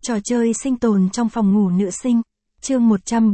Trò chơi sinh tồn trong phòng ngủ nữ sinh, chương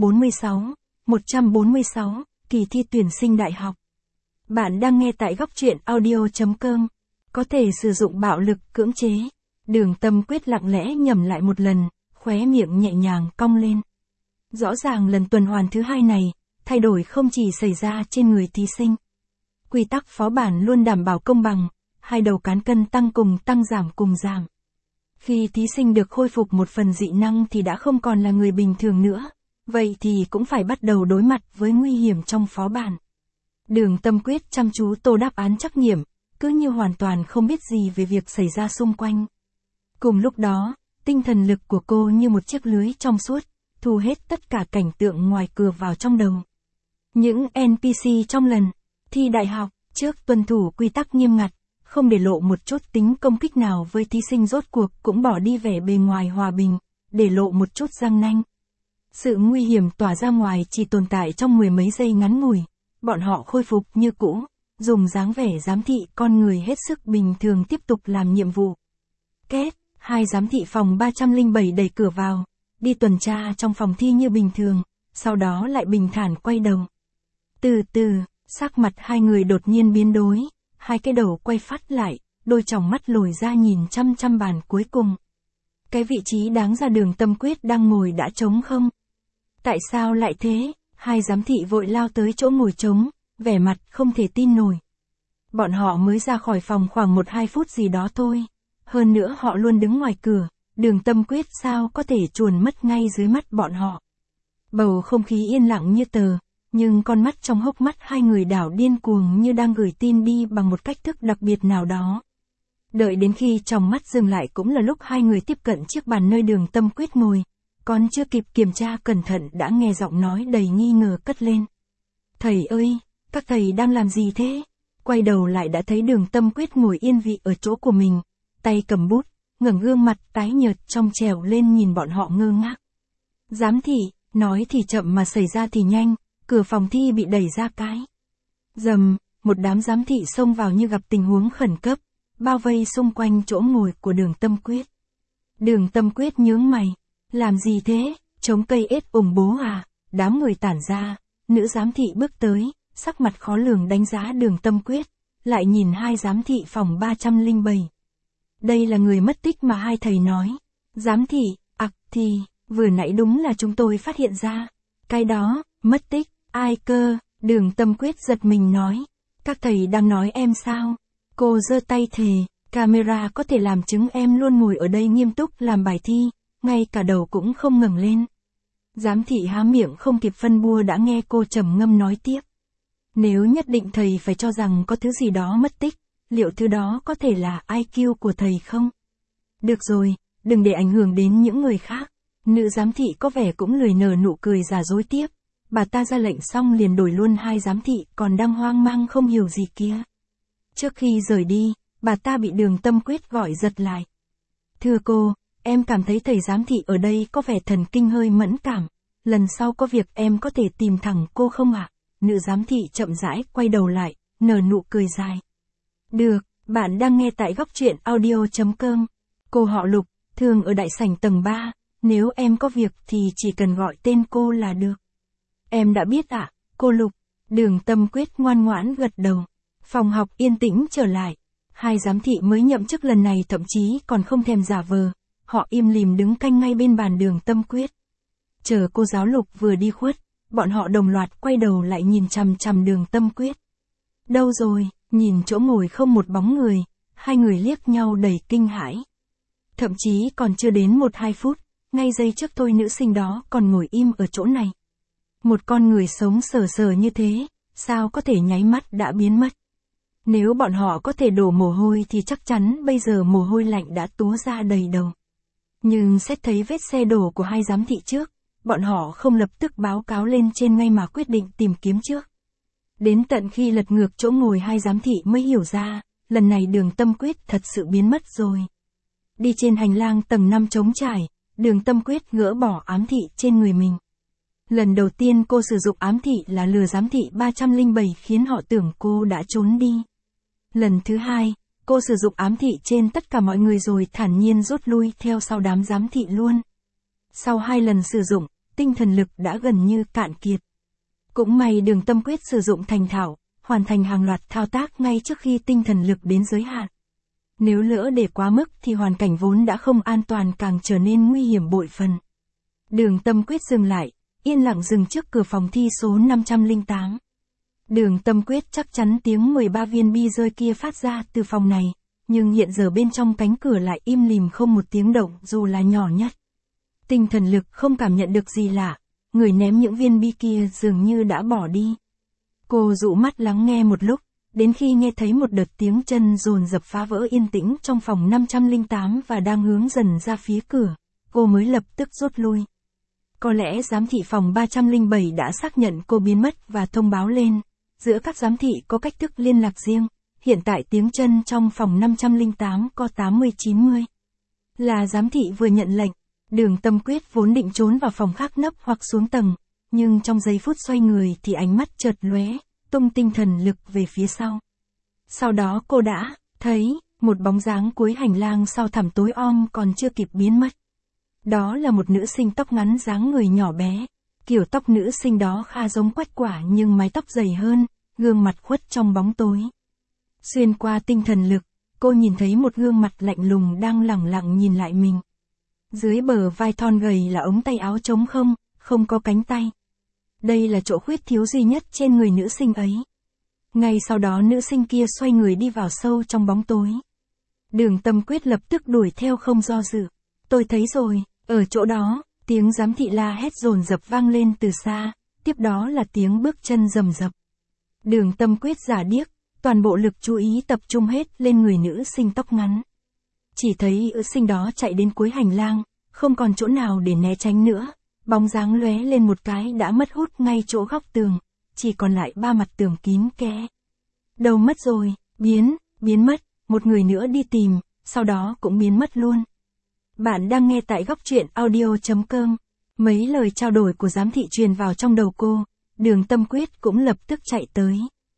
146, kỳ thi tuyển sinh đại học. Bạn đang nghe tại góc truyện audio.com. Có thể sử dụng bạo lực cưỡng chế. Đường Tâm Quyết lặng lẽ nhẩm lại một lần, khóe miệng nhẹ nhàng cong lên. Rõ ràng lần tuần hoàn thứ hai này, thay đổi không chỉ xảy ra trên người thí sinh. Quy tắc phó bản luôn đảm bảo công bằng, hai đầu cán cân tăng cùng giảm. Khi thí sinh được khôi phục một phần dị năng thì đã không còn là người bình thường nữa, vậy thì cũng phải bắt đầu đối mặt với nguy hiểm trong phó bản. Đường Tâm Quyết chăm chú tô đáp án trắc nghiệm, cứ như hoàn toàn không biết gì về việc xảy ra xung quanh. Cùng lúc đó, tinh thần lực của cô như một chiếc lưới trong suốt, thu hết tất cả cảnh tượng ngoài cửa vào trong đầu. Những NPC trong lần thi đại học, trước tuân thủ quy tắc nghiêm ngặt, không để lộ một chút tính công kích nào với thí sinh, rốt cuộc cũng bỏ đi vẻ bề ngoài hòa bình, để lộ một chút răng nanh. Sự nguy hiểm tỏa ra ngoài chỉ tồn tại trong mười mấy giây ngắn ngủi, bọn họ khôi phục như cũ, dùng dáng vẻ giám thị con người hết sức bình thường tiếp tục làm nhiệm vụ. Kết, hai giám thị phòng 307 đẩy cửa vào, đi tuần tra trong phòng thi như bình thường, sau đó lại bình thản quay đầu. Từ từ, sắc mặt hai người đột nhiên biến đổi. Hai cái đầu quay phát lại, đôi tròng mắt lồi ra nhìn chăm bàn cuối cùng. Cái vị trí đáng ra Đường Tâm Quyết đang ngồi đã trống không? Tại sao lại thế? Hai giám thị vội lao tới chỗ ngồi trống, vẻ mặt không thể tin nổi. Bọn họ mới ra khỏi phòng khoảng 1-2 phút gì đó thôi. Hơn nữa họ luôn đứng ngoài cửa, Đường Tâm Quyết sao có thể chuồn mất ngay dưới mắt bọn họ. Bầu không khí yên lặng như tờ. Nhưng con mắt trong hốc mắt hai người đảo điên cuồng như đang gửi tin đi bằng một cách thức đặc biệt nào đó. Đợi đến khi trong mắt dừng lại cũng là lúc hai người tiếp cận chiếc bàn nơi Đường Tâm Quyết ngồi. Còn chưa kịp kiểm tra cẩn thận đã nghe giọng nói đầy nghi ngờ cất lên. Thầy ơi, các thầy đang làm gì thế? Quay đầu lại đã thấy Đường Tâm Quyết ngồi yên vị ở chỗ của mình, tay cầm bút, ngẩng gương mặt tái nhợt trong trèo lên nhìn bọn họ ngơ ngác. Giám thị, nói thì chậm mà xảy ra thì nhanh. Cửa phòng thi bị đẩy ra cái. Rầm, một đám giám thị xông vào như gặp tình huống khẩn cấp, bao vây xung quanh chỗ ngồi của Đường Tâm Quyết. Đường Tâm Quyết nhướng mày. Làm gì thế, chống cây ết ủng bố à? Đám người tản ra, nữ giám thị bước tới, sắc mặt khó lường đánh giá Đường Tâm Quyết, lại nhìn hai giám thị phòng 307. Đây là người mất tích mà hai thầy nói. Giám thị, thì, vừa nãy đúng là chúng tôi phát hiện ra. Cái đó, mất tích. Ai cơ? Đường Tâm Quyết giật mình nói. Các thầy đang nói em sao? Cô giơ tay thề, camera có thể làm chứng em luôn ngồi ở đây nghiêm túc làm bài thi, ngay cả đầu cũng không ngẩng lên. Giám thị há miệng không kịp phân bua đã nghe cô trầm ngâm nói tiếp. Nếu nhất định thầy phải cho rằng có thứ gì đó mất tích, liệu thứ đó có thể là IQ của thầy không? Được rồi, đừng để ảnh hưởng đến những người khác. Nữ giám thị có vẻ cũng lười nở nụ cười giả dối tiếp. Bà ta ra lệnh xong liền đổi luôn hai giám thị còn đang hoang mang không hiểu gì kia. Trước khi rời đi, bà ta bị Đường Tâm Quyết gọi giật lại. Thưa cô, em cảm thấy thầy giám thị ở đây có vẻ thần kinh hơi mẫn cảm. Lần sau có việc em có thể tìm thẳng cô không ạ? Nữ giám thị chậm rãi quay đầu lại, nở nụ cười dài. Được, bạn đang nghe tại góc truyện audio.com. Cô họ Lục, thường ở đại sảnh tầng 3, nếu em có việc thì chỉ cần gọi tên cô là được. Em đã biết ạ, cô Lục. Đường Tâm Quyết ngoan ngoãn gật đầu. Phòng học yên tĩnh trở lại. Hai giám thị mới nhậm chức lần này thậm chí còn không thèm giả vờ. Họ im lìm đứng canh ngay bên bàn Đường Tâm Quyết. Chờ cô giáo Lục vừa đi khuất, bọn họ đồng loạt quay đầu lại nhìn chằm Đường Tâm Quyết. Đâu rồi? Nhìn chỗ ngồi không một bóng người, hai người liếc nhau đầy kinh hãi. Thậm chí còn chưa đến 1-2 phút, ngay giây trước thôi nữ sinh đó còn ngồi im ở chỗ này. Một con người sống sờ như thế, sao có thể nháy mắt đã biến mất? Nếu bọn họ có thể đổ mồ hôi thì chắc chắn bây giờ mồ hôi lạnh đã túa ra đầy đầu. Nhưng xét thấy vết xe đổ của hai giám thị trước, bọn họ không lập tức báo cáo lên trên ngay mà quyết định tìm kiếm trước. Đến tận khi lật ngược chỗ ngồi hai giám thị mới hiểu ra, lần này Đường Tâm Quyết thật sự biến mất rồi. Đi trên hành lang tầng 5 trống trải, Đường Tâm Quyết gỡ bỏ ám thị trên người mình. Lần đầu tiên cô sử dụng ám thị là lừa giám thị 307 khiến họ tưởng cô đã trốn đi. Lần thứ hai, Cô sử dụng ám thị trên tất cả mọi người rồi thản nhiên rút lui theo sau đám giám thị luôn. Sau 2 lần sử dụng, tinh thần lực đã gần như cạn kiệt. Cũng may Đường Tâm Quyết sử dụng thành thạo, hoàn thành hàng loạt thao tác ngay trước khi tinh thần lực đến giới hạn. Nếu lỡ để quá mức thì hoàn cảnh vốn đã không an toàn càng trở nên nguy hiểm bội phần. Đường Tâm Quyết dừng lại, yên lặng dừng trước cửa phòng thi số 508. Đường Tâm Quyết chắc chắn tiếng 13 viên bi rơi kia phát ra từ phòng này, nhưng hiện giờ bên trong cánh cửa lại im lìm không một tiếng động dù là nhỏ nhất. Tinh thần lực không cảm nhận được gì lạ, người ném những viên bi kia dường như đã bỏ đi. Cô dụ mắt lắng nghe một lúc, đến khi nghe thấy một đợt tiếng chân dồn dập phá vỡ yên tĩnh trong phòng 508 và đang hướng dần ra phía cửa, cô mới lập tức rút lui. Có lẽ giám thị phòng 307 đã xác nhận cô biến mất và thông báo lên. Giữa các giám thị có cách thức liên lạc riêng, hiện tại tiếng chân trong phòng 508 có 80-90. Là giám thị vừa nhận lệnh, Đường Tâm Quyết vốn định trốn vào phòng khác nấp hoặc xuống tầng, nhưng trong giây phút xoay người thì ánh mắt chợt lóe, tung tinh thần lực về phía sau. Sau đó cô đã thấy một bóng dáng cuối hành lang sau thẳm tối om còn chưa kịp biến mất. Đó là một nữ sinh tóc ngắn dáng người nhỏ bé. Kiểu tóc nữ sinh đó khá giống Quách Quả nhưng mái tóc dày hơn, gương mặt khuất trong bóng tối. Xuyên qua tinh thần lực, cô nhìn thấy một gương mặt lạnh lùng đang lẳng lặng nhìn lại mình. Dưới bờ vai thon gầy là ống tay áo trống không, không có cánh tay. Đây là chỗ khuyết thiếu duy nhất trên người nữ sinh ấy. Ngay sau đó nữ sinh kia xoay người đi vào sâu trong bóng tối. Đường Tâm Quyết lập tức đuổi theo không do dự. Tôi thấy rồi, ở chỗ đó. Tiếng giám thị la hét dồn dập vang lên từ xa, tiếp đó là tiếng bước chân rầm rập. Đường Tâm Quyết giả điếc, toàn bộ lực chú ý tập trung hết lên người nữ sinh tóc ngắn. Chỉ thấy nữ sinh đó chạy đến cuối hành lang, không còn chỗ nào để né tránh nữa, bóng dáng lóe lên một cái đã mất hút ngay chỗ góc tường, chỉ còn lại 3 mặt tường kín kẽ. Đâu mất rồi, biến mất, một người nữa đi tìm, sau đó cũng biến mất luôn. Bạn đang nghe tại góc truyện audio.com. Mấy lời trao đổi của giám thị truyền vào trong đầu cô, Đường Tâm Quyết cũng lập tức chạy tới.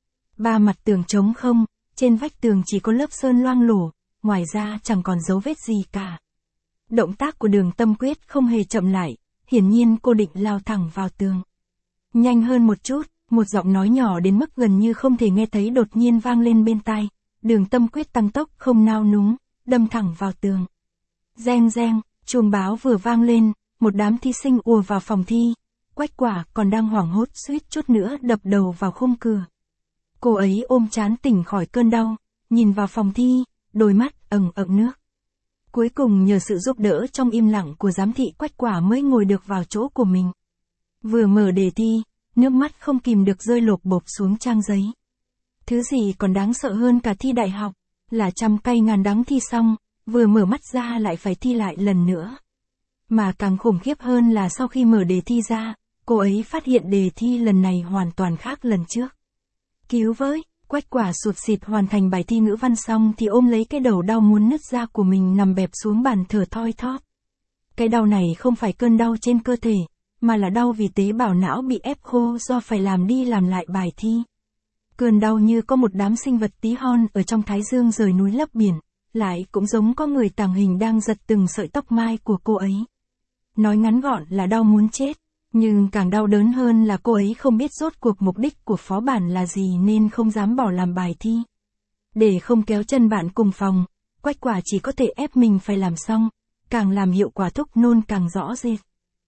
3 mặt tường trống không, trên vách tường chỉ có lớp sơn loang lổ, ngoài ra chẳng còn dấu vết gì cả. Động tác của Đường Tâm Quyết không hề chậm lại, hiển nhiên cô định lao thẳng vào tường. Nhanh hơn một chút, một giọng nói nhỏ đến mức gần như không thể nghe thấy đột nhiên vang lên bên tai. Đường Tâm Quyết tăng tốc không nao núng, đâm thẳng vào tường. Reng reng, chuông báo vừa vang lên, một đám thí sinh ùa vào phòng thi. Quách Quả còn đang hoảng hốt suýt chút nữa đập đầu vào khung cửa. Cô ấy ôm trán tỉnh khỏi cơn đau, nhìn vào phòng thi, đôi mắt ẩn ẩn nước. Cuối cùng nhờ sự giúp đỡ trong im lặng của giám thị Quách Quả mới ngồi được vào chỗ của mình. Vừa mở đề thi, nước mắt không kìm được rơi lộp bộp xuống trang giấy. Thứ gì còn đáng sợ hơn cả thi đại học, là trăm cay ngàn đắng thi xong, vừa mở mắt ra lại phải thi lại lần nữa. Mà càng khủng khiếp hơn là sau khi mở đề thi ra, cô ấy phát hiện đề thi lần này hoàn toàn khác lần trước. Cứu với, Quách Quả sụt sịt hoàn thành bài thi ngữ văn xong thì ôm lấy cái đầu đau muốn nứt ra của mình nằm bẹp xuống bàn thở thoi thóp. Cái đau này không phải cơn đau trên cơ thể, mà là đau vì tế bào não bị ép khô do phải làm đi làm lại bài thi. Cơn đau như có một đám sinh vật tí hon ở trong thái dương rời núi lấp biển, lại cũng giống có người tàng hình đang giật từng sợi tóc mai của cô ấy. Nói ngắn gọn là đau muốn chết, nhưng càng đau đớn hơn là cô ấy không biết rốt cuộc mục đích của phó bản là gì nên không dám bỏ làm bài thi. Để không kéo chân bạn cùng phòng, Quách Quả chỉ có thể ép mình phải làm xong, càng làm hiệu quả thuốc nôn càng rõ rệt.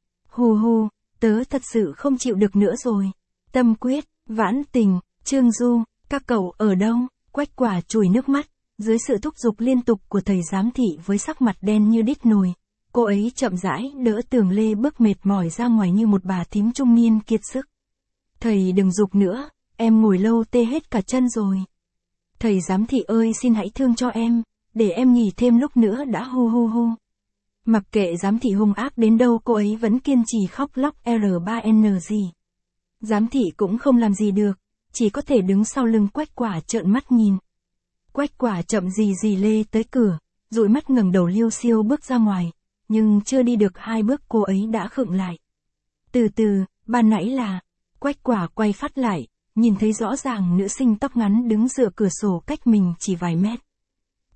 Hù, tớ thật sự không chịu được nữa rồi. Tâm Quyết, Vãn Tình, Trương Du, các cậu ở đâu? Quách Quả chùi nước mắt, dưới sự thúc giục liên tục của thầy giám thị với sắc mặt đen như đít nồi. Cô ấy chậm rãi đỡ Tường Lê bước mệt mỏi ra ngoài như một bà thím trung niên kiệt sức. Thầy đừng giục nữa, em ngồi lâu tê hết cả chân rồi. Thầy giám thị ơi xin hãy thương cho em, để em nghỉ thêm lúc nữa đã hu. Mặc kệ giám thị hung ác đến đâu cô ấy vẫn kiên trì khóc lóc R3N gì. Giám thị cũng không làm gì được, chỉ có thể đứng sau lưng Quách Quả trợn mắt nhìn. Quách Quả chậm gì lê tới cửa, dụi mắt ngẩng đầu liêu xiêu bước ra ngoài, nhưng chưa đi được 2 bước cô ấy đã khựng lại. Từ từ, ban nãy là, Quách Quả quay phát lại, nhìn thấy rõ ràng nữ sinh tóc ngắn đứng dựa cửa sổ cách mình chỉ vài mét.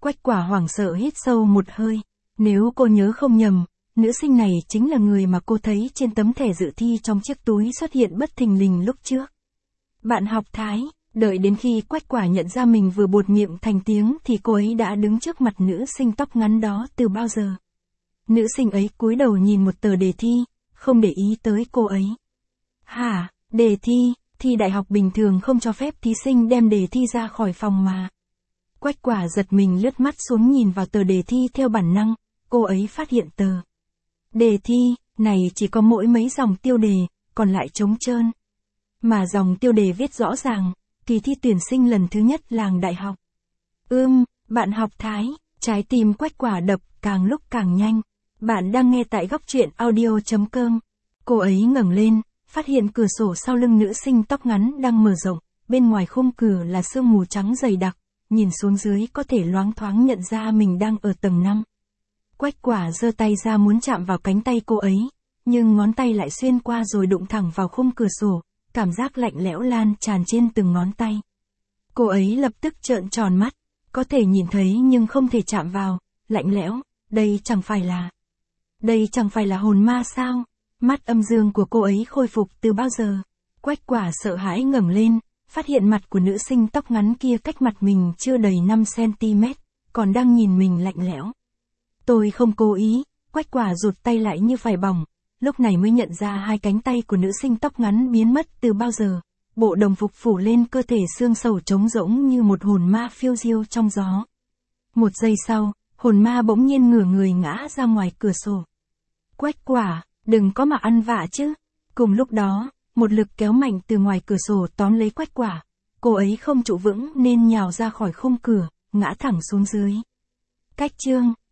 Quách Quả hoảng sợ hít sâu một hơi. Nếu cô nhớ không nhầm, nữ sinh này chính là người mà cô thấy trên tấm thẻ dự thi trong chiếc túi xuất hiện bất thình lình lúc trước. Bạn học Thái, đợi đến khi Quách Quả nhận ra mình vừa buột miệng thành tiếng thì cô ấy đã đứng trước mặt nữ sinh tóc ngắn đó từ bao giờ. Nữ sinh ấy cúi đầu nhìn một tờ đề thi, không để ý tới cô ấy. Hả, đề thi đại học bình thường không cho phép thí sinh đem đề thi ra khỏi phòng mà. Quách Quả giật mình lướt mắt xuống nhìn vào tờ đề thi theo bản năng, cô ấy phát hiện tờ đề thi này chỉ có mỗi mấy dòng tiêu đề, còn lại trống trơn. Mà dòng tiêu đề viết rõ ràng, kỳ thi tuyển sinh lần thứ nhất làng đại học. Bạn học Thái, trái tim Quách Quả đập càng lúc càng nhanh. Bạn đang nghe tại góc truyện audio.com. Cô ấy ngẩng lên, phát hiện cửa sổ sau lưng nữ sinh tóc ngắn đang mở rộng, bên ngoài khung cửa là sương mù trắng dày đặc, nhìn xuống dưới có thể loáng thoáng nhận ra mình đang ở tầng 5. Quách Quả giơ tay ra muốn chạm vào cánh tay cô ấy, nhưng ngón tay lại xuyên qua rồi đụng thẳng vào khung cửa sổ, cảm giác lạnh lẽo lan tràn trên từng ngón tay. Cô ấy lập tức trợn tròn mắt, có thể nhìn thấy nhưng không thể chạm vào, lạnh lẽo, đây chẳng phải là hồn ma sao? Mắt âm dương của cô ấy khôi phục từ bao giờ? Quách Quả sợ hãi ngẩng lên, phát hiện mặt của nữ sinh tóc ngắn kia cách mặt mình chưa đầy 5cm, còn đang nhìn mình lạnh lẽo. Tôi không cố ý, Quách Quả rụt tay lại như phải bỏng, lúc này mới nhận ra hai cánh tay của nữ sinh tóc ngắn biến mất từ bao giờ. Bộ đồng phục phủ lên cơ thể xương sầu trống rỗng như một hồn ma phiêu diêu trong gió. Một giây sau, hồn ma bỗng nhiên ngửa người ngã ra ngoài cửa sổ. Quách Quả, đừng có mà ăn vạ chứ. Cùng lúc đó, một lực kéo mạnh từ ngoài cửa sổ tóm lấy Quách Quả. Cô ấy không trụ vững nên nhào ra khỏi khung cửa, ngã thẳng xuống dưới. Cách chương